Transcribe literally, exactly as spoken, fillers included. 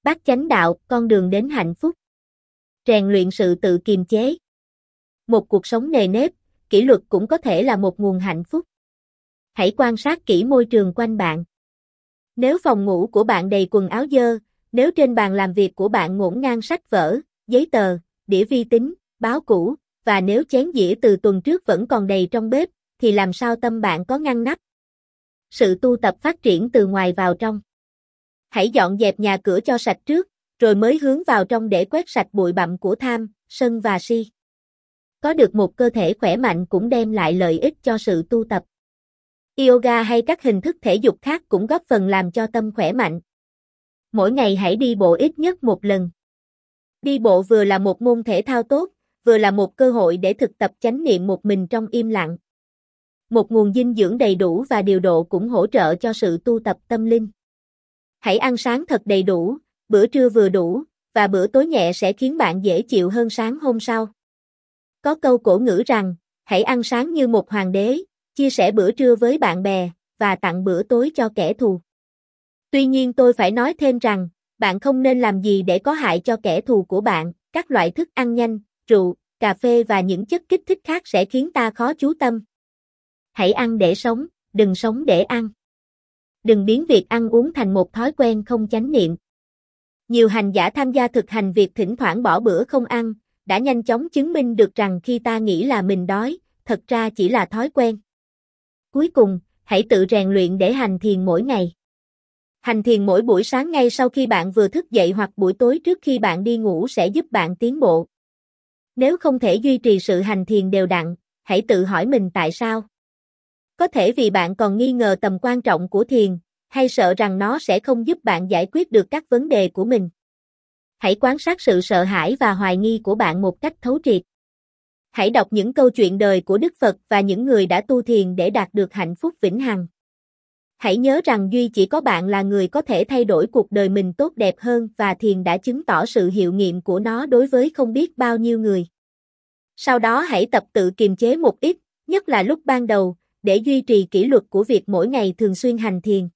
Bát chánh đạo, con đường đến hạnh phúc. Rèn luyện sự tự kiềm chế. Một cuộc sống nề nếp, kỷ luật cũng có thể là một nguồn hạnh phúc. Hãy quan sát kỹ môi trường quanh bạn. Nếu phòng ngủ của bạn đầy quần áo dơ, nếu trên bàn làm việc của bạn ngổn ngang sách vở, giấy tờ, đĩa vi tính, báo cũ, và nếu chén dĩa từ tuần trước vẫn còn đầy trong bếp, thì làm sao tâm bạn có ngăn nắp? Sự tu tập phát triển từ ngoài vào trong. Hãy dọn dẹp nhà cửa cho sạch trước, rồi mới hướng vào trong để quét sạch bụi bặm của tham, sân và si. Có được một cơ thể khỏe mạnh cũng đem lại lợi ích cho sự tu tập. Yoga hay các hình thức thể dục khác cũng góp phần làm cho tâm khỏe mạnh. Mỗi ngày hãy đi bộ ít nhất một lần. Đi bộ vừa là một môn thể thao tốt, vừa là một cơ hội để thực tập chánh niệm một mình trong im lặng. Một nguồn dinh dưỡng đầy đủ và điều độ cũng hỗ trợ cho sự tu tập tâm linh. Hãy ăn sáng thật đầy đủ, bữa trưa vừa đủ, và bữa tối nhẹ sẽ khiến bạn dễ chịu hơn sáng hôm sau. Có câu cổ ngữ rằng, hãy ăn sáng như một hoàng đế, chia sẻ bữa trưa với bạn bè, và tặng bữa tối cho kẻ thù. Tuy nhiên tôi phải nói thêm rằng, bạn không nên làm gì để có hại cho kẻ thù của bạn, các loại thức ăn nhanh, rượu, cà phê và những chất kích thích khác sẽ khiến ta khó chú tâm. Hãy ăn để sống, đừng sống để ăn. Đừng biến việc ăn uống thành một thói quen không chánh niệm. Nhiều hành giả tham gia thực hành việc thỉnh thoảng bỏ bữa không ăn, đã nhanh chóng chứng minh được rằng khi ta nghĩ là mình đói, thật ra chỉ là thói quen. Cuối cùng, hãy tự rèn luyện để hành thiền mỗi ngày. Hành thiền mỗi buổi sáng ngay sau khi bạn vừa thức dậy hoặc buổi tối trước khi bạn đi ngủ sẽ giúp bạn tiến bộ. Nếu không thể duy trì sự hành thiền đều đặn, hãy tự hỏi mình tại sao. Có thể vì bạn còn nghi ngờ tầm quan trọng của thiền, hay sợ rằng nó sẽ không giúp bạn giải quyết được các vấn đề của mình. Hãy quan sát sự sợ hãi và hoài nghi của bạn một cách thấu triệt. Hãy đọc những câu chuyện đời của Đức Phật và những người đã tu thiền để đạt được hạnh phúc vĩnh hằng. Hãy nhớ rằng duy chỉ có bạn là người có thể thay đổi cuộc đời mình tốt đẹp hơn và thiền đã chứng tỏ sự hiệu nghiệm của nó đối với không biết bao nhiêu người. Sau đó hãy tập tự kiềm chế một ít, nhất là lúc ban đầu, để duy trì kỷ luật của việc mỗi ngày thường xuyên hành thiền.